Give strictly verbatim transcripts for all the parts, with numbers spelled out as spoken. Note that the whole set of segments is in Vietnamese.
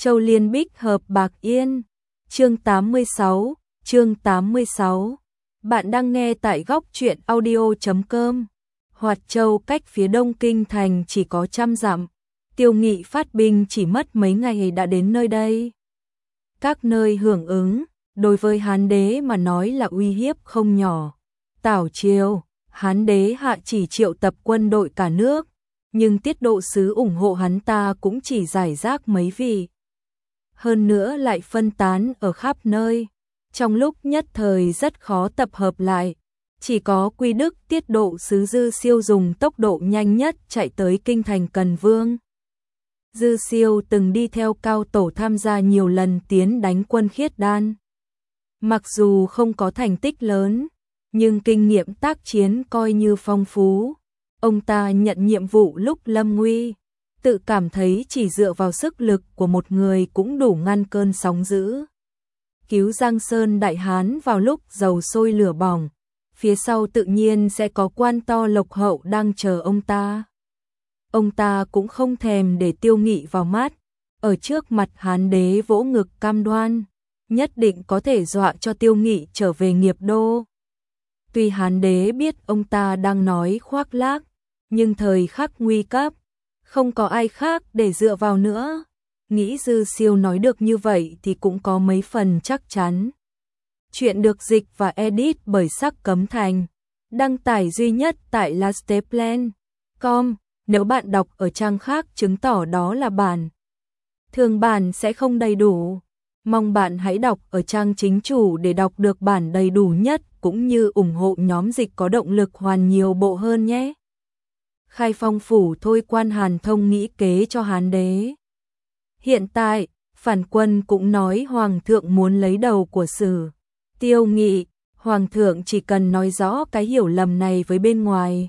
Châu Liên Bích hợp Bạc Yên. Chương tám mươi sáu, chương tám mươi sáu. Bạn đang nghe tại góc truyện audio chấm com. Hoạt Châu cách phía đông kinh thành chỉ có trăm dặm. Tiêu Nghị phát binh chỉ mất mấy ngày đã đến nơi đây. Các nơi hưởng ứng, đối với Hán đế mà nói là uy hiếp không nhỏ. Tảo triều, Hán đế hạ chỉ triệu tập quân đội cả nước, nhưng tiết độ sứ ủng hộ hắn ta cũng chỉ giải rác mấy vị. Hơn nữa lại phân tán ở khắp nơi, trong lúc nhất thời rất khó tập hợp lại. Chỉ có Quy Đức tiết độ sứ Dư Siêu dùng tốc độ nhanh nhất chạy tới kinh thành Cần Vương. Dư Siêu từng đi theo Cao Tổ tham gia nhiều lần tiến đánh quân Khiết Đan. Mặc dù không có thành tích lớn, nhưng kinh nghiệm tác chiến coi như phong phú. Ông ta nhận nhiệm vụ lúc lâm nguy, tự cảm thấy chỉ dựa vào sức lực của một người cũng đủ ngăn cơn sóng dữ. Cứu Giang Sơn Đại Hán vào lúc dầu sôi lửa bỏng, phía sau tự nhiên sẽ có quan to lộc hậu đang chờ ông ta. Ông ta cũng không thèm để Tiêu Nghị vào mắt, ở trước mặt Hán đế vỗ ngực cam đoan, nhất định có thể dọa cho Tiêu Nghị trở về nghiệp đô. Tuy Hán đế biết ông ta đang nói khoác lác, nhưng thời khắc nguy cấp, không có ai khác để dựa vào nữa. Nghĩ Dư Siêu nói được như vậy thì cũng có mấy phần chắc chắn. Chuyện được dịch và edit bởi Sắc Cấm Thành, đăng tải duy nhất tại lasteplan chấm com. Nếu bạn đọc ở trang khác chứng tỏ đó là bản thường bản sẽ không đầy đủ. Mong bạn hãy đọc ở trang chính chủ để đọc được bản đầy đủ nhất, cũng như ủng hộ nhóm dịch có động lực hoàn nhiều bộ hơn nhé. Khai Phong phủ thôi quan Hàn Thông nghĩ kế cho Hán đế. Hiện tại, phản quân cũng nói Hoàng thượng muốn lấy đầu của Sử Tiêu Nghị, Hoàng thượng chỉ cần nói rõ cái hiểu lầm này với bên ngoài.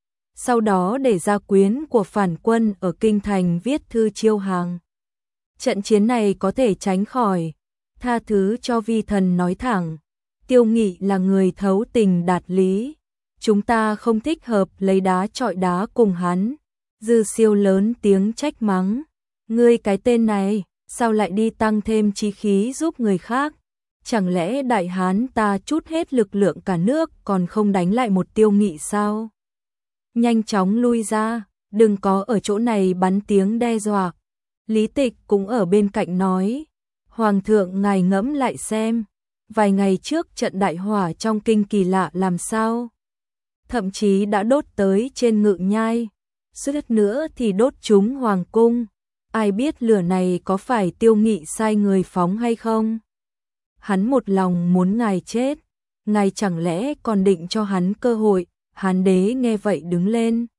Sau đó để gia quyến của phản quân ở kinh thành viết thư chiêu hàng. Trận chiến này có thể tránh khỏi, tha thứ cho vi thần nói thẳng. Tiêu Nghị là người thấu tình đạt lý, chúng ta không thích hợp lấy đá chọi đá cùng hắn. Dư Siêu lớn tiếng trách mắng, ngươi cái tên này, sao lại đi tăng thêm chí khí giúp người khác? Chẳng lẽ Đại Hán ta trút hết lực lượng cả nước còn không đánh lại một Tiêu Nghị sao? Nhanh chóng lui ra, đừng có ở chỗ này bắn tiếng đe dọa. Lý Tịch cũng ở bên cạnh nói, Hoàng thượng ngài ngẫm lại xem, vài ngày trước trận đại hỏa trong kinh kỳ lạ làm sao? Thậm chí đã đốt tới trên Ngự Nhai, suýt nữa thì đốt trúng Hoàng cung. Ai biết lửa này có phải Tiêu Nghị sai người phóng hay không? Hắn một lòng muốn ngài chết, ngài chẳng lẽ còn định cho hắn cơ hội? Hán đế nghe vậy đứng lên,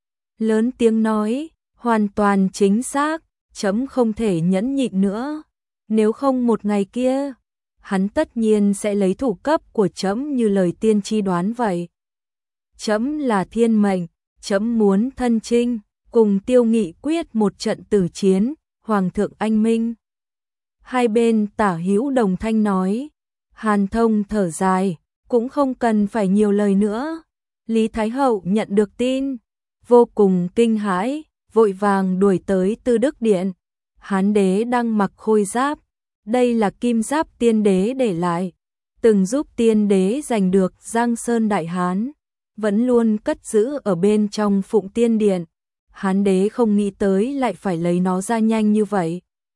lớn tiếng nói, hoàn toàn chính xác, chấm không thể nhẫn nhịn nữa. Nếu không một ngày kia, hắn tất nhiên sẽ lấy thủ cấp của chấm như lời tiên tri đoán vậy. Chấm là thiên mệnh, chấm muốn thân chinh, cùng Tiêu Nghị quyết một trận tử chiến. Hoàng thượng anh minh. Hai bên tả hữu đồng thanh nói. Hàn Thông thở dài, cũng không cần phải nhiều lời nữa. Lý Thái Hậu nhận được tin, vô cùng kinh hãi, vội vàng đuổi tới Tư Đức Điện. Hán đế đang mặc khôi giáp, đây là kim giáp tiên đế để lại, từng giúp tiên đế giành được Giang Sơn Đại Hán, vẫn luôn cất giữ ở bên trong Phụng Tiên Điện. Hán đế không nghĩ tới lại phải lấy nó ra nhanh như vậy.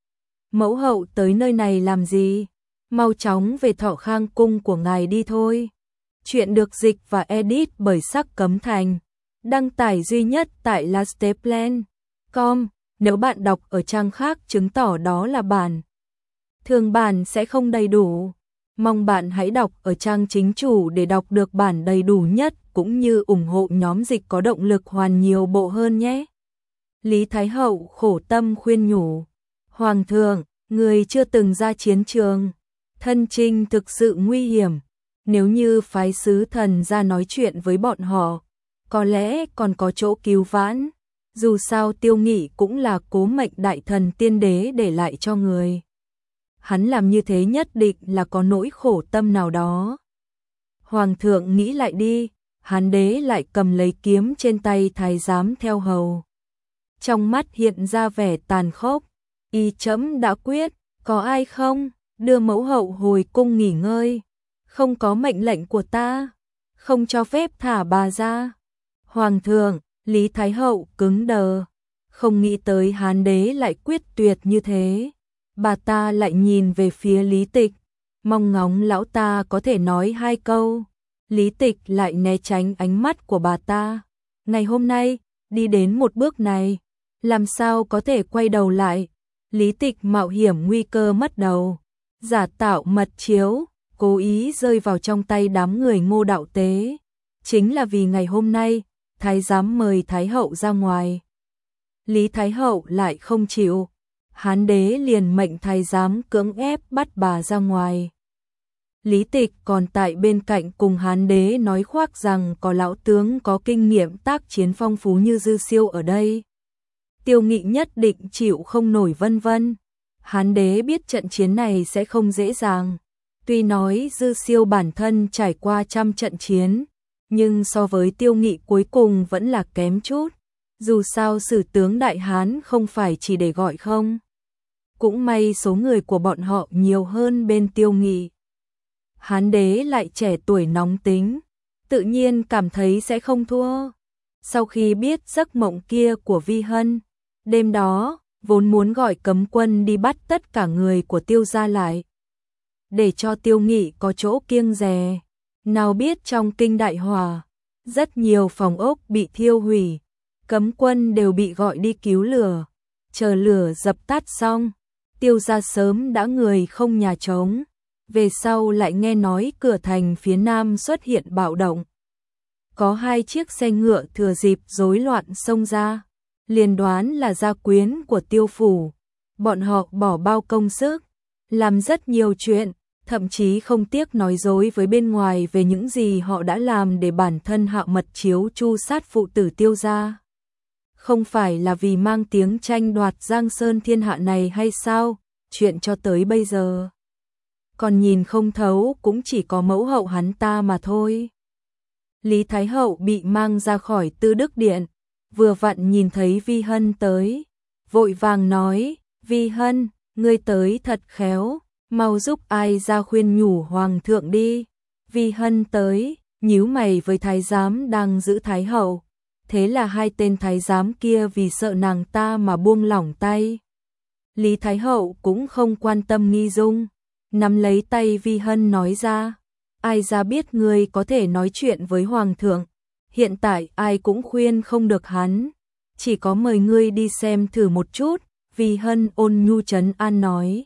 Mẫu hậu tới nơi này làm gì? Mau chóng về Thọ Khang cung của ngài đi thôi. Chuyện được dịch và edit bởi Sắc Cấm Thành, đăng tải duy nhất tại lasteplan chấm com. Nếu bạn đọc ở trang khác chứng tỏ đó là bản thường bản sẽ không đầy đủ. Mong bạn hãy đọc ở trang chính chủ để đọc được bản đầy đủ nhất, cũng như ủng hộ nhóm dịch có động lực hoàn nhiều bộ hơn nhé. Lý Thái Hậu khổ tâm khuyên nhủ, Hoàng thượng, người chưa từng ra chiến trường, thân chinh thực sự nguy hiểm. Nếu như phái sứ thần ra nói chuyện với bọn họ, có lẽ còn có chỗ cứu vãn. Dù sao Tiêu Nghị cũng là cố mệnh đại thần tiên đế để lại cho người. Hắn làm như thế nhất định là có nỗi khổ tâm nào đó. Hoàng thượng nghĩ lại đi. Hán đế lại cầm lấy kiếm trên tay thái giám theo hầu. Trong mắt hiện ra vẻ tàn khốc. Ý trẫm đã quyết, có ai không, đưa mẫu hậu hồi cung nghỉ ngơi. Không có mệnh lệnh của ta, không cho phép thả bà ra. Hoàng thượng, Lý Thái Hậu cứng đờ, không nghĩ tới Hán đế lại quyết tuyệt như thế. Bà ta lại nhìn về phía Lý Tịch, mong ngóng lão ta có thể nói hai câu. Lý Tịch lại né tránh ánh mắt của bà ta. Ngày hôm nay, đi đến một bước này, làm sao có thể quay đầu lại. Lý Tịch mạo hiểm nguy cơ mất đầu, giả tạo mật chiếu, cố ý rơi vào trong tay đám người Ngô Đạo Tế. Chính là vì ngày hôm nay, Thái giám mời Thái Hậu ra ngoài. Lý Thái Hậu lại không chịu, Hán đế liền mệnh thái giám cưỡng ép bắt bà ra ngoài. Lý Tịch còn tại bên cạnh cùng Hán đế nói khoác rằng có lão tướng có kinh nghiệm tác chiến phong phú như Dư Siêu ở đây. Tiêu Nghị nhất định chịu không nổi vân vân. Hán đế biết trận chiến này sẽ không dễ dàng. Tuy nói Dư Siêu bản thân trải qua trăm trận chiến, nhưng so với Tiêu Nghị cuối cùng vẫn là kém chút. Dù sao sử tướng Đại Hán không phải chỉ để gọi không. Cũng may số người của bọn họ nhiều hơn bên Tiêu Nghị. Hán đế lại trẻ tuổi nóng tính, tự nhiên cảm thấy sẽ không thua. Sau khi biết giấc mộng kia của Vi Hân, đêm đó, vốn muốn gọi cấm quân đi bắt tất cả người của Tiêu gia lại, để cho Tiêu Nghị có chỗ kiêng dè. Nào biết trong kinh đại hỏa, rất nhiều phòng ốc bị thiêu hủy, cấm quân đều bị gọi đi cứu lửa. Chờ lửa dập tắt xong, Tiêu gia sớm đã người không nhà trống. Về sau lại nghe nói cửa thành phía nam xuất hiện bạo động. Có hai chiếc xe ngựa thừa dịp rối loạn xông ra, liền đoán là gia quyến của Tiêu phủ. Bọn họ bỏ bao công sức, làm rất nhiều chuyện, thậm chí không tiếc nói dối với bên ngoài về những gì họ đã làm để bản thân hạ mật chiếu tru sát phụ tử Tiêu gia. Không phải là vì mang tiếng tranh đoạt Giang Sơn thiên hạ này hay sao? Chuyện cho tới bây giờ, còn nhìn không thấu cũng chỉ có mẫu hậu hắn ta mà thôi. Lý Thái Hậu bị mang ra khỏi Tư Đức Điện, vừa vặn nhìn thấy Vi Hân tới, vội vàng nói, Vi Hân, ngươi tới thật khéo, mau giúp ai ra khuyên nhủ Hoàng thượng đi. Vi Hân tới, nhíu mày với thái giám đang giữ Thái Hậu, thế là hai tên thái giám kia vì sợ nàng ta mà buông lỏng tay. Lý Thái Hậu cũng không quan tâm nghi dung, nắm lấy tay Vi Hân nói ra, ai ra biết ngươi có thể nói chuyện với Hoàng thượng, hiện tại ai cũng khuyên không được hắn, chỉ có mời ngươi đi xem thử một chút. Vi Hân ôn nhu trấn an nói,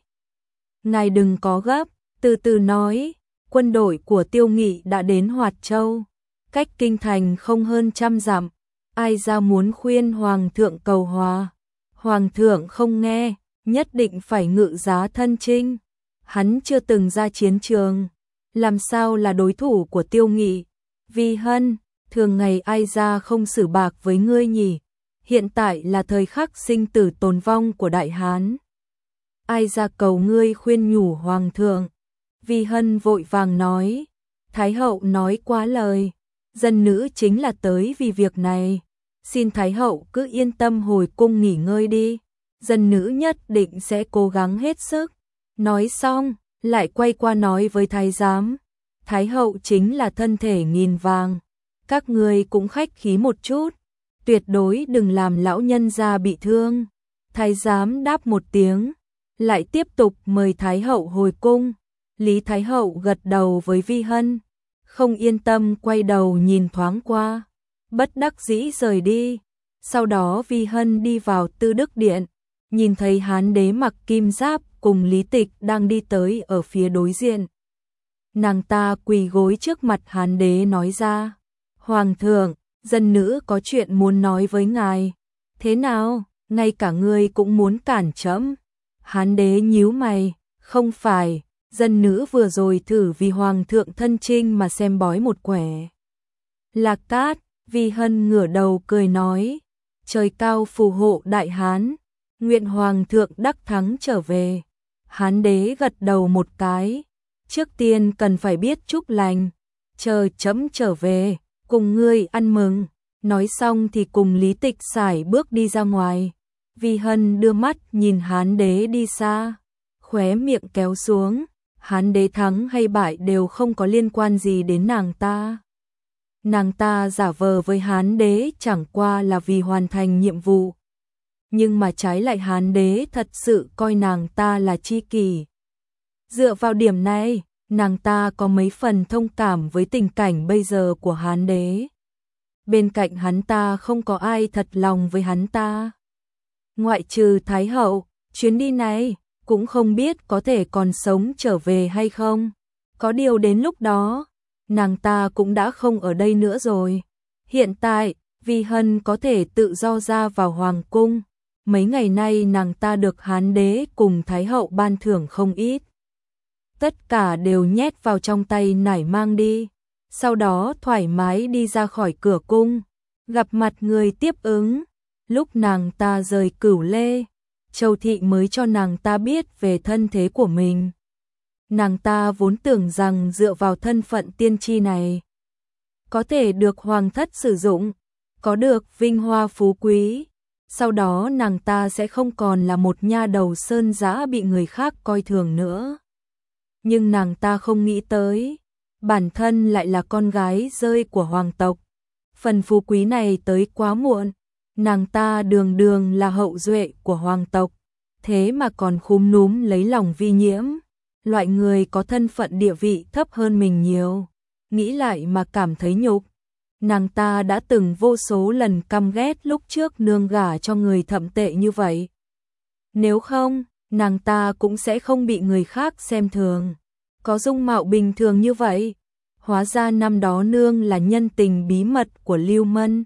ngài đừng có gấp, từ từ nói. Quân đội của Tiêu Nghị đã đến Hoạt Châu, cách kinh thành không hơn trăm dặm. Ai ra muốn khuyên Hoàng thượng cầu hòa, Hoàng thượng không nghe, nhất định phải ngự giá thân chinh. Hắn chưa từng ra chiến trường, làm sao là đối thủ của Tiêu Nghị. Vi Hân, thường ngày ai ra không xử bạc với ngươi nhỉ? Hiện tại là thời khắc sinh tử tồn vong của Đại Hán. Ai ra cầu ngươi khuyên nhủ Hoàng thượng. Vi Hân vội vàng nói, Thái Hậu nói quá lời, dân nữ chính là tới vì việc này. Xin Thái Hậu cứ yên tâm hồi cung nghỉ ngơi đi, dân nữ nhất định sẽ cố gắng hết sức. Nói xong, lại quay qua nói với thái giám, Thái Hậu chính là thân thể nghìn vàng, các ngươi cũng khách khí một chút, tuyệt đối đừng làm lão nhân gia bị thương. Thái giám đáp một tiếng, lại tiếp tục mời Thái Hậu hồi cung. Lý Thái Hậu gật đầu với Vi Hân, không yên tâm quay đầu nhìn thoáng qua, bất đắc dĩ rời đi. Sau đó Vi Hân đi vào Tư Đức Điện, nhìn thấy Hán đế mặc kim giáp cùng Lý Tịch đang đi tới ở phía đối diện. Nàng ta quỳ gối trước mặt Hán đế nói ra, Hoàng thượng, dân nữ có chuyện muốn nói với ngài. Thế nào, ngay cả ngươi cũng muốn cản trẫm? Hán đế nhíu mày, không phải, dân nữ vừa rồi thử vì Hoàng thượng thân chinh mà xem bói một quẻ. Lạc cát, Vi Hân ngửa đầu cười nói, trời cao phù hộ Đại Hán, nguyện Hoàng thượng đắc thắng trở về. Hán đế gật đầu một cái, trước tiên cần phải biết chúc lành, chờ trẫm trở về, cùng ngươi ăn mừng. Nói xong thì cùng Lý Tịch sải bước đi ra ngoài. Vi Hân đưa mắt nhìn Hán đế đi xa, khóe miệng kéo xuống, Hán đế thắng hay bại đều không có liên quan gì đến nàng ta. Nàng ta giả vờ với Hán đế chẳng qua là vì hoàn thành nhiệm vụ. Nhưng mà trái lại Hán đế thật sự coi nàng ta là tri kỷ. Dựa vào điểm này, nàng ta có mấy phần thông cảm với tình cảnh bây giờ của Hán đế. Bên cạnh hắn ta không có ai thật lòng với hắn ta. Ngoại trừ Thái hậu, chuyến đi này cũng không biết có thể còn sống trở về hay không. Có điều đến lúc đó, nàng ta cũng đã không ở đây nữa rồi. Hiện tại, Vi Hân có thể tự do ra vào hoàng cung. Mấy ngày nay nàng ta được Hán đế cùng Thái hậu ban thưởng không ít. Tất cả đều nhét vào trong tay nải mang đi. Sau đó thoải mái đi ra khỏi cửa cung, gặp mặt người tiếp ứng. Lúc nàng ta rời Cửu Lê, Châu Thị mới cho nàng ta biết về thân thế của mình. Nàng ta vốn tưởng rằng dựa vào thân phận tiên tri này, có thể được hoàng thất sử dụng, có được vinh hoa phú quý. Sau đó nàng ta sẽ không còn là một nha đầu sơn dã bị người khác coi thường nữa. Nhưng nàng ta không nghĩ tới, bản thân lại là con gái rơi của hoàng tộc. Phần phú quý này tới quá muộn, nàng ta đường đường là hậu duệ của hoàng tộc, thế mà còn khúm núm lấy lòng Vi Nhiễm, loại người có thân phận địa vị thấp hơn mình nhiều. Nghĩ lại mà cảm thấy nhục. Nàng ta đã từng vô số lần căm ghét lúc trước nương gả cho người thậm tệ như vậy. Nếu không, nàng ta cũng sẽ không bị người khác xem thường. Có dung mạo bình thường như vậy. Hóa ra năm đó nương là nhân tình bí mật của Lưu Mân.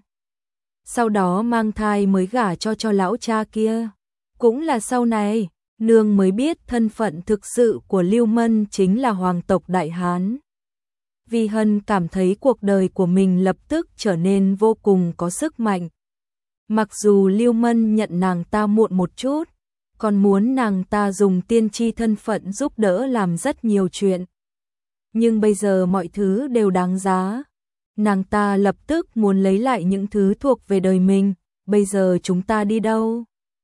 Sau đó mang thai mới gả cho cho lão cha kia. Cũng là sau này, nương mới biết thân phận thực sự của Lưu Mân chính là hoàng tộc Đại Hán. Vi Hân cảm thấy cuộc đời của mình lập tức trở nên vô cùng có sức mạnh. Mặc dù Lưu Mân nhận nàng ta muộn một chút, còn muốn nàng ta dùng tiên tri thân phận giúp đỡ làm rất nhiều chuyện. Nhưng bây giờ mọi thứ đều đáng giá. Nàng ta lập tức muốn lấy lại những thứ thuộc về đời mình. Bây giờ chúng ta đi đâu?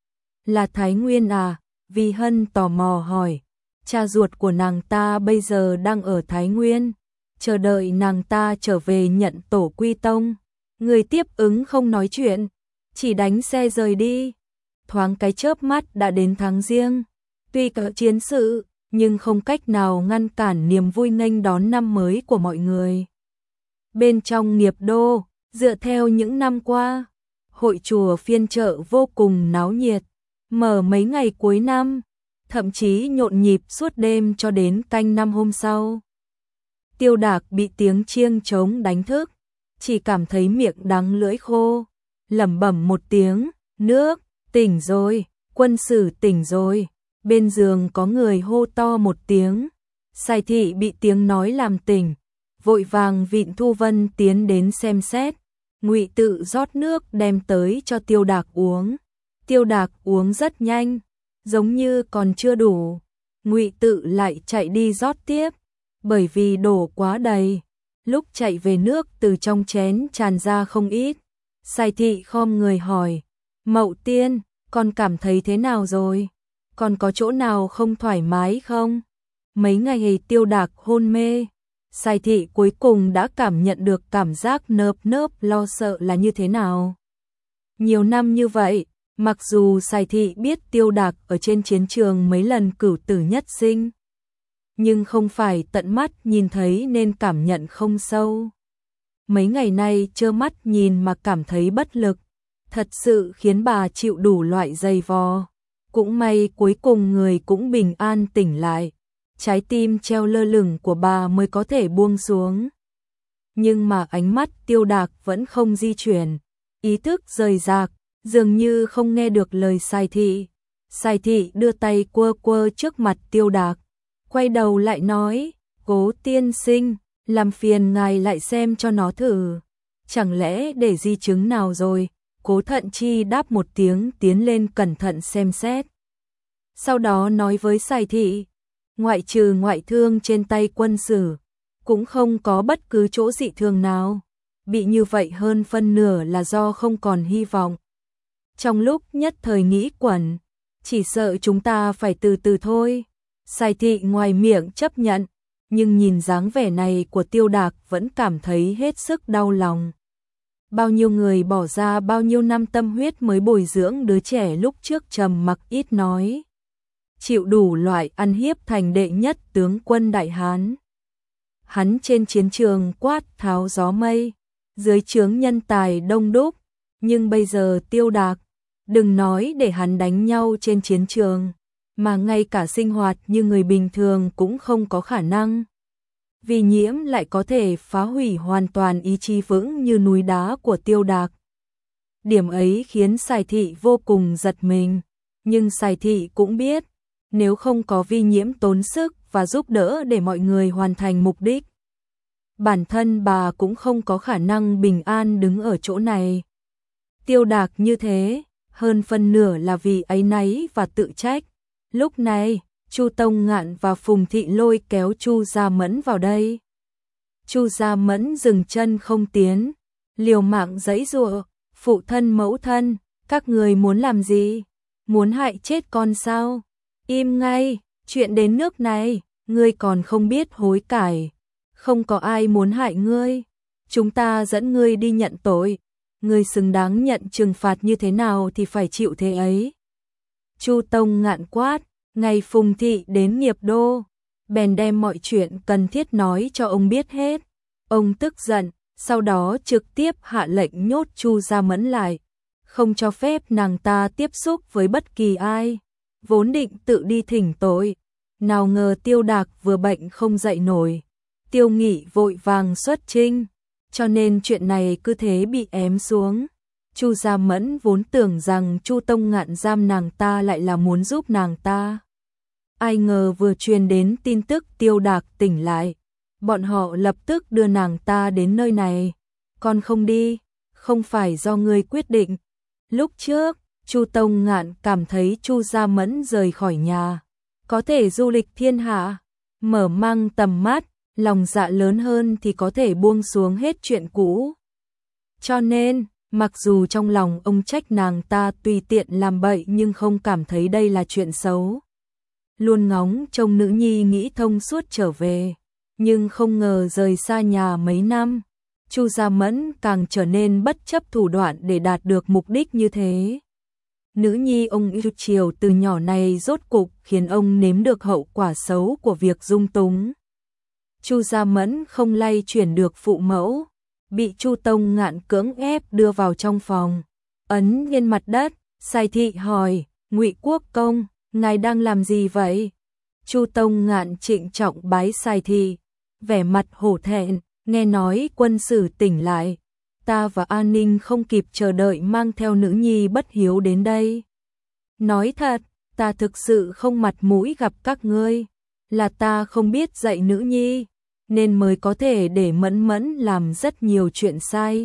Là Thái Nguyên à? Vi Hân tò mò hỏi. Cha ruột của nàng ta bây giờ đang ở Thái Nguyên, chờ đợi nàng ta trở về nhận tổ quy tông. Người tiếp ứng không nói chuyện, chỉ đánh xe rời đi. Thoáng cái chớp mắt đã đến tháng Giêng. Tuy có chiến sự, nhưng không cách nào ngăn cản niềm vui nghênh đón năm mới của mọi người. Bên trong Nghiệp Đô, dựa theo những năm qua, hội chùa phiên chợ vô cùng náo nhiệt, mở mấy ngày cuối năm, thậm chí nhộn nhịp suốt đêm cho đến canh năm hôm sau. Tiêu Đạc bị tiếng chiêng trống đánh thức, chỉ cảm thấy miệng đắng lưỡi khô, lẩm bẩm một tiếng, nước, tỉnh rồi, quân sử tỉnh rồi. Bên giường có người hô to một tiếng, Sài Thị bị tiếng nói làm tỉnh, vội vàng vịn Thu Vân tiến đến xem xét. Ngụy Tự rót nước đem tới cho Tiêu Đạc uống. Tiêu Đạc uống rất nhanh, giống như còn chưa đủ. Ngụy Tự lại chạy đi rót tiếp, bởi vì đổ quá đầy. Lúc chạy về nước từ trong chén tràn ra không ít. Sài Thị khom người hỏi, Mậu Tiên, con cảm thấy thế nào rồi? Còn có chỗ nào không thoải mái không? Mấy ngày Tiêu Đạc hôn mê, Sài Thị cuối cùng đã cảm nhận được cảm giác nơp nớp lo sợ là như thế nào. Nhiều năm như vậy, mặc dù Sài Thị biết Tiêu Đạc ở trên chiến trường mấy lần cửu tử nhất sinh, nhưng không phải tận mắt nhìn thấy nên cảm nhận không sâu. Mấy ngày nay trơ mắt nhìn mà cảm thấy bất lực, thật sự khiến bà chịu đủ loại dày vò. Cũng may cuối cùng người cũng bình an tỉnh lại, trái tim treo lơ lửng của bà mới có thể buông xuống. Nhưng mà ánh mắt Tiêu Đạc vẫn không di chuyển, ý thức rời rạc, dường như không nghe được lời Sài Thị. Sài Thị đưa tay quơ quơ trước mặt Tiêu Đạc, quay đầu lại nói, Cố tiên sinh, làm phiền ngài lại xem cho nó thử. Chẳng lẽ để di chứng nào rồi? Cố Thận Chi đáp một tiếng tiến lên cẩn thận xem xét. Sau đó nói với Sài Thị, ngoại trừ ngoại thương trên tay quân sử, cũng không có bất cứ chỗ dị thường nào. Bị như vậy hơn phân nửa là do không còn hy vọng. Trong lúc nhất thời nghĩ quẩn, chỉ sợ chúng ta phải từ từ thôi. Sài Thị ngoài miệng chấp nhận, nhưng nhìn dáng vẻ này của Tiêu Đạc vẫn cảm thấy hết sức đau lòng. Bao nhiêu người bỏ ra bao nhiêu năm tâm huyết mới bồi dưỡng đứa trẻ lúc trước trầm mặc ít nói, chịu đủ loại ăn hiếp thành đệ nhất tướng quân Đại Hán. Hắn trên chiến trường quát tháo gió mây, dưới trướng nhân tài đông đúc, nhưng bây giờ Tiêu Đạc, đừng nói để hắn đánh nhau trên chiến trường, mà ngay cả sinh hoạt như người bình thường cũng không có khả năng. Vi Nhiễm lại có thể phá hủy hoàn toàn ý chí vững như núi đá của Tiêu Đạc. Điểm ấy khiến Sài Thị vô cùng giật mình, nhưng Sài Thị cũng biết, nếu không có Vi Nhiễm tốn sức và giúp đỡ để mọi người hoàn thành mục đích, bản thân bà cũng không có khả năng bình an đứng ở chỗ này. Tiêu Đạc như thế, hơn phân nửa là vì áy náy và tự trách. Lúc này, Chu Tông Ngạn và Phùng Thị lôi kéo Chu Gia Mẫn vào đây. Chu Gia Mẫn dừng chân không tiến, liều mạng giãy giụa, phụ thân mẫu thân, các người muốn làm gì? Muốn hại chết con sao? Im ngay, chuyện đến nước này, ngươi còn không biết hối cải. Không có ai muốn hại ngươi, chúng ta dẫn ngươi đi nhận tội. Ngươi xứng đáng nhận trừng phạt như thế nào thì phải chịu thế ấy. Chu Tông Ngạn quát, ngày Phùng Thị đến Nghiệp Đô, bèn đem mọi chuyện cần thiết nói cho ông biết hết. Ông tức giận, sau đó trực tiếp hạ lệnh nhốt Chu Gia Mẫn lại, không cho phép nàng ta tiếp xúc với bất kỳ ai. Vốn định tự đi thỉnh tội, nào ngờ Tiêu Đạc vừa bệnh không dậy nổi, Tiêu Nghị vội vàng xuất chinh, cho nên chuyện này cứ thế bị ém xuống. Chu Gia Mẫn vốn tưởng rằng Chu Tông Ngạn giam nàng ta lại là muốn giúp nàng ta. Ai ngờ vừa truyền đến tin tức Tiêu Đạc tỉnh lại, bọn họ lập tức đưa nàng ta đến nơi này. Con không đi, không phải do ngươi quyết định. Lúc trước, Chu Tông Ngạn cảm thấy Chu Gia Mẫn rời khỏi nhà, có thể du lịch thiên hạ, mở mang tầm mắt, lòng dạ lớn hơn thì có thể buông xuống hết chuyện cũ. Cho nên, mặc dù trong lòng ông trách nàng ta tùy tiện làm bậy nhưng không cảm thấy đây là chuyện xấu. Luôn ngóng trông nữ nhi nghĩ thông suốt trở về, nhưng không ngờ rời xa nhà mấy năm, Chu Gia Mẫn càng trở nên bất chấp thủ đoạn để đạt được mục đích như thế. Nữ nhi ông yêu chiều từ nhỏ này rốt cục khiến ông nếm được hậu quả xấu của việc dung túng. Chu Gia Mẫn không lay chuyển được phụ mẫu, bị Chu Tông Ngạn cưỡng ép đưa vào trong phòng, ấn lên mặt đất. Sài Thị hỏi, Ngụy Quốc công, ngài đang làm gì vậy? Chu Tông Ngạn trịnh trọng bái Sài Thị, vẻ mặt hổ thẹn, nghe nói quân sử tỉnh lại, ta và An Ninh không kịp chờ đợi mang theo nữ nhi bất hiếu đến đây. Nói thật, ta thực sự không mặt mũi gặp các ngươi, là ta không biết dạy nữ nhi, nên mới có thể để Mẫn Mẫn làm rất nhiều chuyện sai.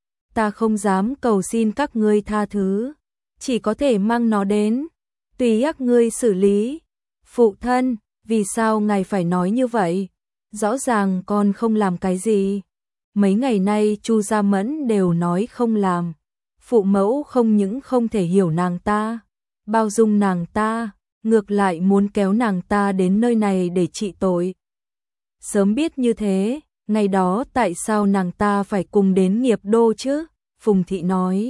Ta không dám cầu xin các ngươi tha thứ, chỉ có thể mang nó đến, tùy các ngươi xử lý. Phụ thân, vì sao ngài phải nói như vậy? Rõ ràng con không làm cái gì. Mấy ngày nay Chu Gia Mẫn đều nói không làm. Phụ mẫu không những không thể hiểu nàng ta, bao dung nàng ta, ngược lại muốn kéo nàng ta đến nơi này để trị tội. Sớm biết như thế, ngày đó tại sao nàng ta phải cùng đến Nghiệp Đô chứ? Phùng Thị nói.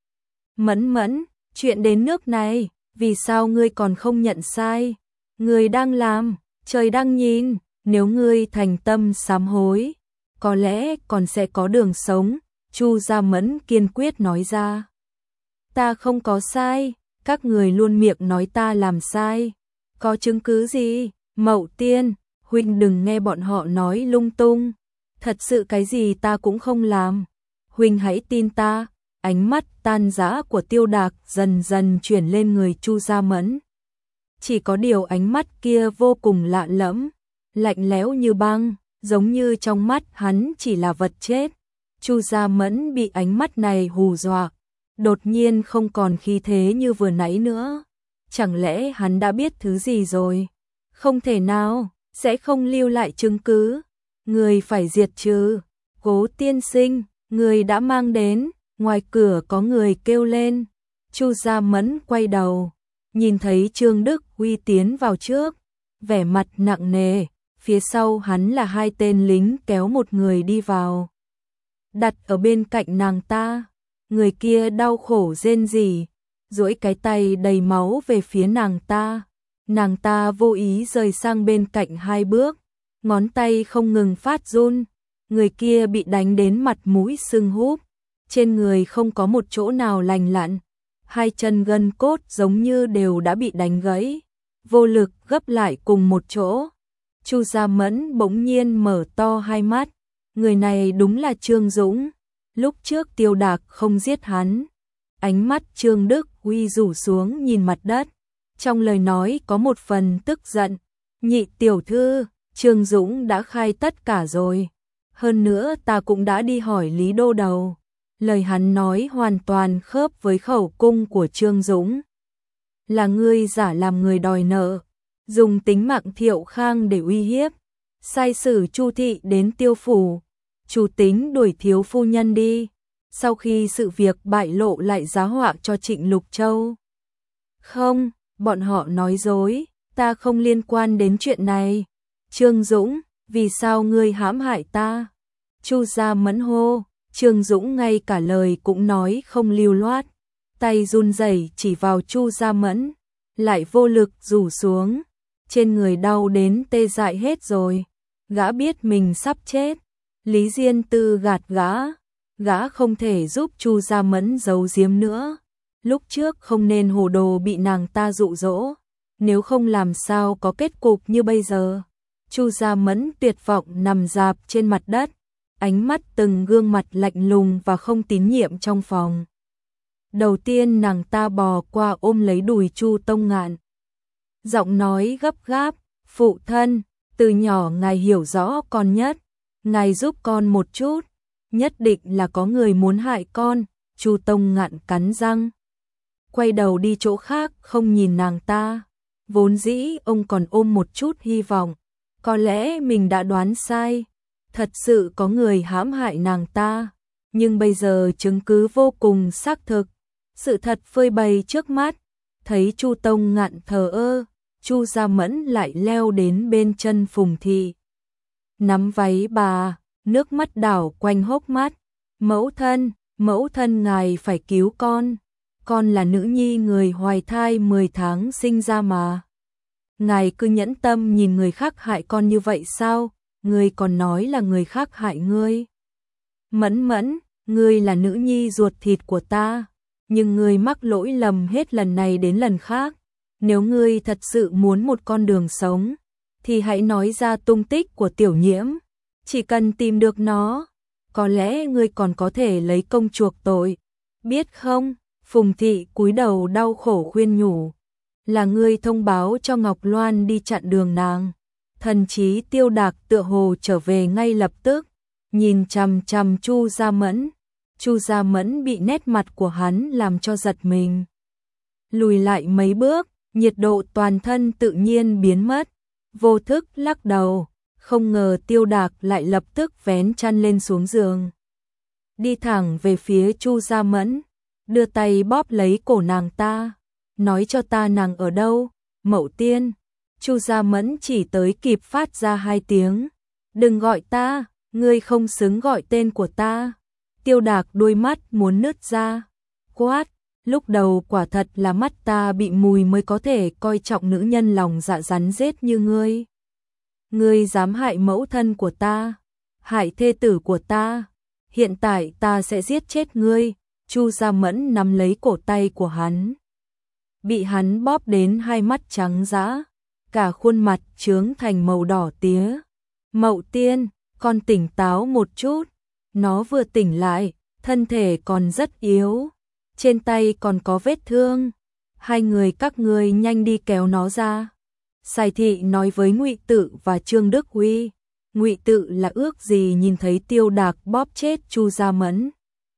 Mẫn Mẫn, chuyện đến nước này, vì sao ngươi còn không nhận sai? Ngươi đang làm, trời đang nhìn, nếu ngươi thành tâm sám hối, có lẽ còn sẽ có đường sống. Chu Gia Mẫn kiên quyết nói ra. Ta không có sai, các người luôn miệng nói ta làm sai. Có chứng cứ gì? Mậu Tiên, huynh đừng nghe bọn họ nói lung tung. Thật sự cái gì ta cũng không làm. Huynh hãy tin ta. Ánh mắt tan rã của Tiêu Đạc dần dần chuyển lên người Chu Gia Mẫn. Chỉ có điều ánh mắt kia vô cùng lạ lẫm, lạnh lẽo như băng, giống như trong mắt hắn chỉ là vật chết. Chu Gia Mẫn bị ánh mắt này hù dọa, đột nhiên không còn khí thế như vừa nãy nữa. Chẳng lẽ hắn đã biết thứ gì rồi? Không thể nào, sẽ không lưu lại chứng cứ. Người phải diệt trừ. Cố tiên sinh, người đã mang đến. Ngoài cửa có người kêu lên. Chu Gia Mẫn quay đầu, nhìn thấy Trương Đức Huy tiến vào trước, vẻ mặt nặng nề, phía sau hắn là hai tên lính kéo một người đi vào. Đặt ở bên cạnh nàng ta, người kia đau khổ rên rỉ, duỗi cái tay đầy máu về phía nàng ta. Nàng ta vô ý rời sang bên cạnh hai bước, ngón tay không ngừng phát run. Người kia bị đánh đến mặt mũi sưng húp, trên người không có một chỗ nào lành lặn, hai chân gân cốt giống như đều đã bị đánh gãy, vô lực gấp lại cùng một chỗ. Chu Gia Mẫn bỗng nhiên mở to hai mắt, người này đúng là Trương Dũng, lúc trước Tiêu Đạc không giết hắn. Ánh mắt Trương Đức Huy rủ xuống nhìn mặt đất, trong lời nói có một phần tức giận. Nhị tiểu thư, Trương Dũng đã khai tất cả rồi. Hơn nữa ta cũng đã đi hỏi Lý Đô Đầu. Lời hắn nói hoàn toàn khớp với khẩu cung của Trương Dũng. Là ngươi giả làm người đòi nợ, dùng tính mạng Thiệu Khang để uy hiếp, sai sử Chu thị đến Tiêu phủ, chủ tính đuổi thiếu phu nhân đi. Sau khi sự việc bại lộ lại giá họa cho Trịnh Lục Châu. Không, bọn họ nói dối, ta không liên quan đến chuyện này. Trương Dũng, vì sao ngươi hãm hại ta? Chu Gia Mẫn hô. Trương Dũng ngay cả lời cũng nói không lưu loát, tay run rẩy chỉ vào Chu Gia Mẫn, lại vô lực rủ xuống, trên người đau đến tê dại hết rồi. Gã biết mình sắp chết, Lý Diên Tư gạt gã, gã không thể giúp Chu Gia Mẫn giấu giếm nữa. Lúc trước không nên hồ đồ bị nàng ta dụ dỗ, nếu không làm sao có kết cục như bây giờ. Chu Gia Mẫn tuyệt vọng nằm rạp trên mặt đất, ánh mắt từng gương mặt lạnh lùng và không tín nhiệm trong phòng. Đầu tiên nàng ta bò qua ôm lấy đùi Chu Tông Ngạn, giọng nói gấp gáp, phụ thân, từ nhỏ ngài hiểu rõ con nhất, ngài giúp con một chút, nhất định là có người muốn hại con. Chu Tông Ngạn cắn răng, quay đầu đi chỗ khác không nhìn nàng ta. Vốn dĩ ông còn ôm một chút hy vọng, có lẽ mình đã đoán sai, thật sự có người hãm hại nàng ta, nhưng bây giờ chứng cứ vô cùng xác thực, sự thật phơi bày trước mắt. Thấy Chu Tông Ngạn thờ ơ, Chu Gia Mẫn lại leo đến bên chân Phùng Thị, nắm váy bà, nước mắt đảo quanh hốc mắt. Mẫu thân, mẫu thân ngài phải cứu con, con là nữ nhi người hoài thai mười tháng sinh ra mà. Ngài cứ nhẫn tâm nhìn người khác hại con như vậy sao? Ngươi còn nói là người khác hại ngươi. Mẫn Mẫn, ngươi là nữ nhi ruột thịt của ta, nhưng ngươi mắc lỗi lầm hết lần này đến lần khác. Nếu ngươi thật sự muốn một con đường sống, thì hãy nói ra tung tích của Tiểu Nhiễm. Chỉ cần tìm được nó, có lẽ ngươi còn có thể lấy công chuộc tội. Biết không? Phùng Thị cúi đầu đau khổ khuyên nhủ. Là ngươi thông báo cho Ngọc Loan đi chặn đường nàng. Thần trí Tiêu Đạc tựa hồ trở về ngay lập tức, nhìn chằm chằm Chu Gia Mẫn. Chu Gia Mẫn bị nét mặt của hắn làm cho giật mình, lùi lại mấy bước, nhiệt độ toàn thân tự nhiên biến mất, vô thức lắc đầu, không ngờ Tiêu Đạc lại lập tức vén chăn lên xuống giường, đi thẳng về phía Chu Gia Mẫn, đưa tay bóp lấy cổ nàng ta, nói cho ta nàng ở đâu, Mậu Tiên. Chu Gia Mẫn chỉ tới kịp phát ra hai tiếng, đừng gọi ta, ngươi không xứng gọi tên của ta. Tiêu Đạc đôi mắt muốn nứt ra, quát, lúc đầu quả thật là mắt ta bị mùi mới có thể coi trọng nữ nhân lòng dạ rắn rết như ngươi. Ngươi dám hại mẫu thân của ta, hại thê tử của ta, hiện tại ta sẽ giết chết ngươi. Chu Gia Mẫn nắm lấy cổ tay của hắn, bị hắn bóp đến hai mắt trắng dã, cả khuôn mặt chướng thành màu đỏ tía. Mậu Tiên, con tỉnh táo một chút. Nó vừa tỉnh lại, thân thể còn rất yếu, trên tay còn có vết thương. Hai người các ngươi nhanh đi kéo nó ra. Sài Thị nói với Ngụy Tự và Trương Đức Huy. Ngụy Tự là ước gì nhìn thấy Tiêu Đạc bóp chết Chu Gia Mẫn.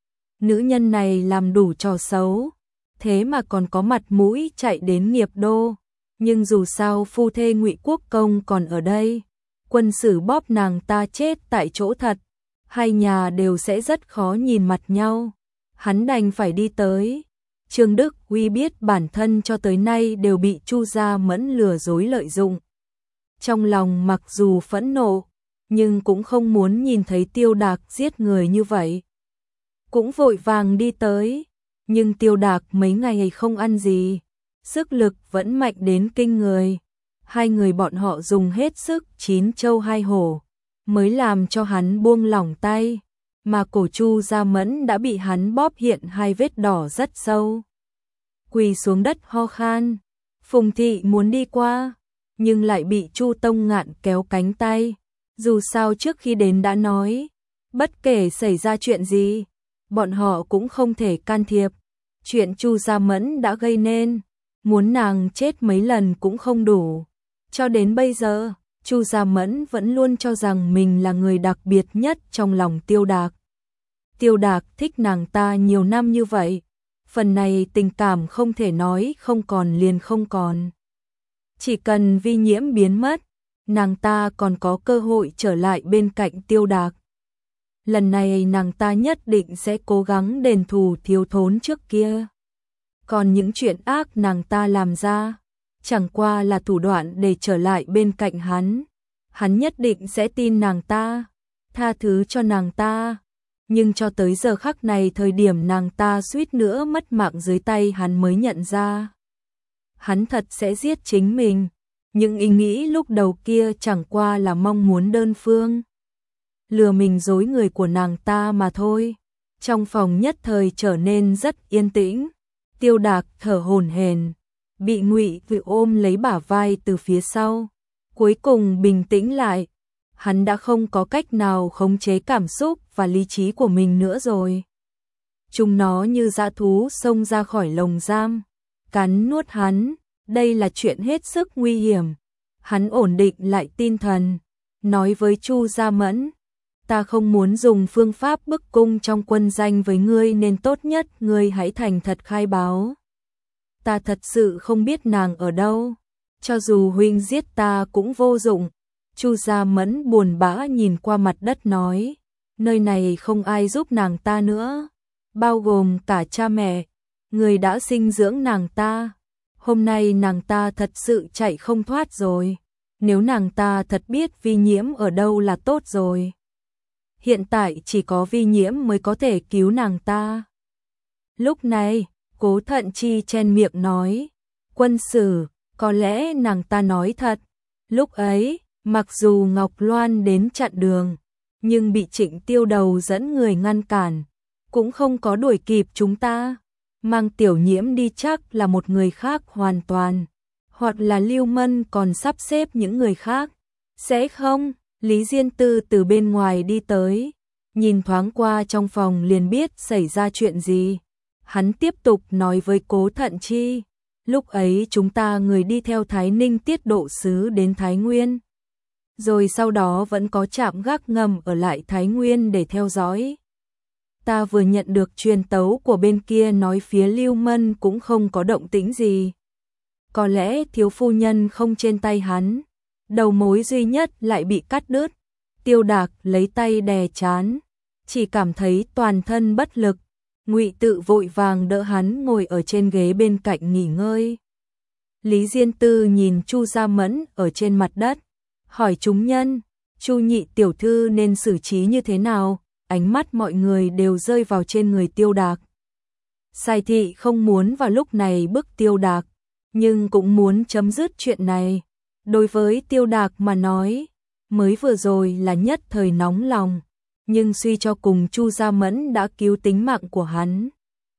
Nữ nhân này làm đủ trò xấu, thế mà còn có mặt mũi chạy đến Nghiệp Đô. Nhưng dù sao phu thê Ngụy Quốc Công còn ở đây, quân sử bóp nàng ta chết tại chỗ thật, hai nhà đều sẽ rất khó nhìn mặt nhau. Hắn đành phải đi tới. Trương Đức Huy biết bản thân cho tới nay đều bị Chu Gia Mẫn lừa dối lợi dụng. Trong lòng mặc dù phẫn nộ, nhưng cũng không muốn nhìn thấy Tiêu Đạc giết người như vậy. Cũng vội vàng đi tới, nhưng Tiêu Đạc mấy ngày không ăn gì, sức lực vẫn mạnh đến kinh người. Hai người bọn họ dùng hết sức chín châu hai hổ, mới làm cho hắn buông lỏng tay, mà cổ Chu Gia Mẫn đã bị hắn bóp hiện hai vết đỏ rất sâu. Quỳ xuống đất ho khan, Phùng Thị muốn đi qua, nhưng lại bị Chu Tông Ngạn kéo cánh tay. Dù sao trước khi đến đã nói, bất kể xảy ra chuyện gì, bọn họ cũng không thể can thiệp. Chuyện Chu Gia Mẫn đã gây nên, muốn nàng chết mấy lần cũng không đủ. Cho đến bây giờ, Chu Gia Mẫn vẫn luôn cho rằng mình là người đặc biệt nhất trong lòng Tiêu Đạc. Tiêu Đạc thích nàng ta nhiều năm như vậy, phần này tình cảm không thể nói không còn liền không còn. Chỉ cần Vi Nhiễm biến mất, nàng ta còn có cơ hội trở lại bên cạnh Tiêu Đạc. Lần này nàng ta nhất định sẽ cố gắng đền thù thiếu thốn trước kia. Còn những chuyện ác nàng ta làm ra, chẳng qua là thủ đoạn để trở lại bên cạnh hắn. Hắn nhất định sẽ tin nàng ta, tha thứ cho nàng ta. Nhưng cho tới giờ khắc này, thời điểm nàng ta suýt nữa mất mạng dưới tay hắn mới nhận ra. Hắn thật sẽ giết chính mình. Những ý nghĩ lúc đầu kia chẳng qua là mong muốn đơn phương lừa mình dối người của nàng ta mà thôi. Trong phòng nhất thời trở nên rất yên tĩnh. Tiêu Đạc thở hổn hển, bị Ngụy Vự ôm lấy bả vai từ phía sau, cuối cùng bình tĩnh lại. Hắn đã không có cách nào khống chế cảm xúc và lý trí của mình nữa rồi. Chúng nó như dã thú xông ra khỏi lồng giam, cắn nuốt hắn. Đây là chuyện hết sức nguy hiểm. Hắn ổn định lại tinh thần, nói với Chu Gia Mẫn, ta không muốn dùng phương pháp bức cung trong quân danh với ngươi, nên tốt nhất ngươi hãy thành thật khai báo. Ta thật sự không biết nàng ở đâu, cho dù huynh giết ta cũng vô dụng. Chu Gia Mẫn buồn bã nhìn qua mặt đất nói, nơi này không ai giúp nàng ta nữa, bao gồm cả cha mẹ, người đã sinh dưỡng nàng ta. Hôm nay nàng ta thật sự chạy không thoát rồi. Nếu nàng ta thật biết Vi Nhiễm ở đâu là tốt rồi. Hiện tại chỉ có Vi Nhiễm mới có thể cứu nàng ta. Lúc này, Cố Thận Chi chen miệng nói, quân sử, có lẽ nàng ta nói thật. Lúc ấy, mặc dù Ngọc Loan đến chặn đường, nhưng bị Trịnh Tiêu Đầu dẫn người ngăn cản, cũng không có đuổi kịp chúng ta. Mang Tiểu Nhiễm đi chắc là một người khác hoàn toàn, hoặc là Lưu Mân còn sắp xếp những người khác. Sẽ không? Lý Diên Tư từ bên ngoài đi tới, nhìn thoáng qua trong phòng liền biết xảy ra chuyện gì. Hắn tiếp tục nói với Cố Thận Chi, lúc ấy chúng ta người đi theo Thái Ninh tiết độ sứ đến Thái Nguyên, rồi sau đó vẫn có trạm gác ngầm ở lại Thái Nguyên để theo dõi. Ta vừa nhận được truyền tấu của bên kia nói phía Lưu Mân cũng không có động tĩnh gì. Có lẽ thiếu phu nhân không trên tay hắn, đầu mối duy nhất lại bị cắt đứt. Tiêu Đạc lấy tay đè trán, chỉ cảm thấy toàn thân bất lực. Ngụy Tự vội vàng đỡ hắn ngồi ở trên ghế bên cạnh nghỉ ngơi. Lý Diên Tư nhìn Chu Gia Mẫn ở trên mặt đất, hỏi chúng nhân, Chu nhị tiểu thư nên xử trí như thế nào? Ánh mắt mọi người đều rơi vào trên người Tiêu Đạc. Sai thị không muốn vào lúc này bức Tiêu Đạc, nhưng cũng muốn chấm dứt chuyện này. Đối với Tiêu Đạc mà nói, mới vừa rồi là nhất thời nóng lòng, nhưng suy cho cùng Chu Gia Mẫn đã cứu tính mạng của hắn,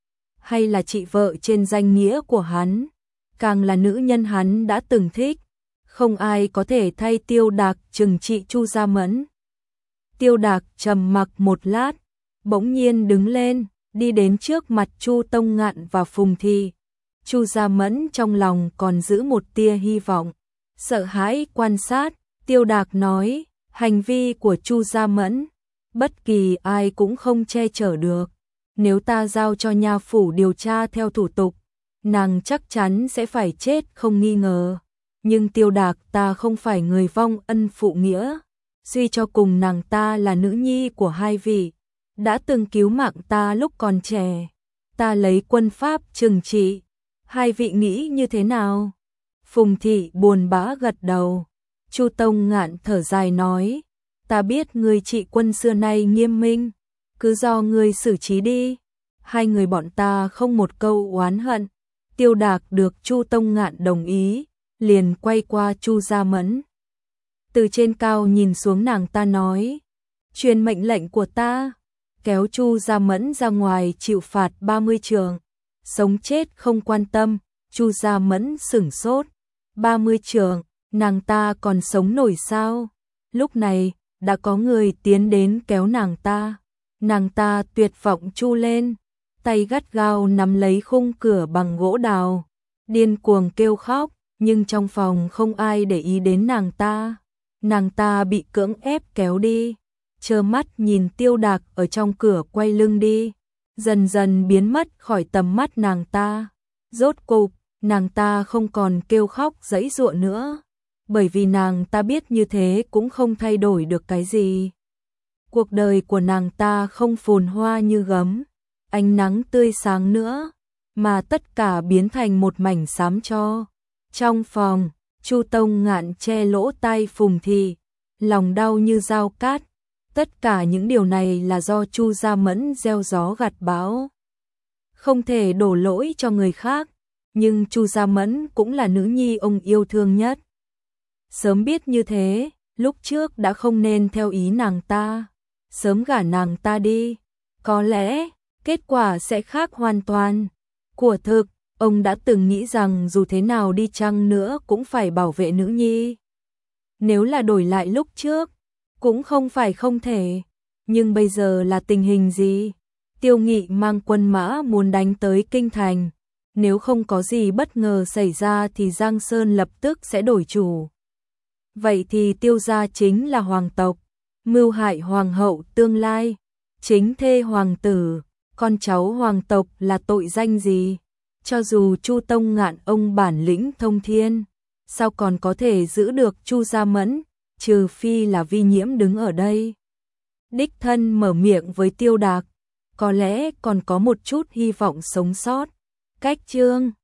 hay là chị vợ trên danh nghĩa của hắn, càng là nữ nhân hắn đã từng thích, không ai có thể thay Tiêu Đạc trừng trị Chu Gia Mẫn. Tiêu Đạc trầm mặc một lát, bỗng nhiên đứng lên, đi đến trước mặt Chu Tông Ngạn và Phùng Thị. Chu Gia Mẫn trong lòng còn giữ một tia hy vọng, sợ hãi quan sát. Tiêu Đạc nói, hành vi của Chu Gia Mẫn, bất kỳ ai cũng không che chở được. Nếu ta giao cho nha phủ điều tra theo thủ tục, nàng chắc chắn sẽ phải chết không nghi ngờ. Nhưng Tiêu Đạc ta không phải người vong ân phụ nghĩa. Suy cho cùng nàng ta là nữ nhi của hai vị, đã từng cứu mạng ta lúc còn trẻ. ta lấy quân pháp trừng trị, hai vị nghĩ như thế nào? Phùng thị buồn bã gật đầu. Chu Tông Ngạn thở dài nói, ta biết người trị quân xưa nay nghiêm minh, cứ do người xử trí đi. Hai người bọn ta không một câu oán hận. Tiêu Đạc được Chu Tông Ngạn đồng ý, liền quay qua Chu Gia Mẫn. Từ trên cao nhìn xuống nàng ta nói, truyền mệnh lệnh của ta, kéo Chu Gia Mẫn ra ngoài chịu phạt ba mươi trường, sống chết không quan tâm. Chu Gia Mẫn sửng sốt, ba mươi trường, nàng ta còn sống nổi sao? Lúc này, đã có người tiến đến kéo nàng ta, nàng ta tuyệt vọng chu lên, tay gắt gao nắm lấy khung cửa bằng gỗ đào, điên cuồng kêu khóc, nhưng trong phòng không ai để ý đến nàng ta. Nàng ta bị cưỡng ép kéo đi, trơ mắt nhìn Tiêu Đạc ở trong cửa quay lưng đi, dần dần biến mất khỏi tầm mắt nàng ta. Rốt cục, nàng ta không còn kêu khóc giãy giụa nữa, bởi vì nàng ta biết như thế cũng không thay đổi được cái gì. Cuộc đời của nàng ta không phồn hoa như gấm, ánh nắng tươi sáng nữa, mà tất cả biến thành một mảnh xám cho. Trong phòng, Chu Tông Ngạn che lỗ tai Phùng thị, lòng đau như dao cát. Tất cả những điều này là do Chu Gia Mẫn gieo gió gặt bão. Không thể đổ lỗi cho người khác, nhưng Chu Gia Mẫn cũng là nữ nhi ông yêu thương nhất. Sớm biết như thế, lúc trước đã không nên theo ý nàng ta, sớm gả nàng ta đi, có lẽ kết quả sẽ khác hoàn toàn. Của thực, ông đã từng nghĩ rằng dù thế nào đi chăng nữa cũng phải bảo vệ nữ nhi. Nếu là đổi lại lúc trước, cũng không phải không thể. Nhưng bây giờ là tình hình gì? Tiêu Nghị mang quân mã muốn đánh tới Kinh Thành. Nếu không có gì bất ngờ xảy ra thì Giang Sơn lập tức sẽ đổi chủ. Vậy thì Tiêu gia chính là hoàng tộc, mưu hại hoàng hậu tương lai, chính thê hoàng tử, con cháu hoàng tộc là tội danh gì? Cho dù Chu Tông Ngạn ông bản lĩnh thông thiên, sao còn có thể giữ được Chu Gia Mẫn, trừ phi là Vi Nhiễm đứng ở đây. Đích thân mở miệng với Tiêu Đạc, có lẽ còn có một chút hy vọng sống sót. Cách chương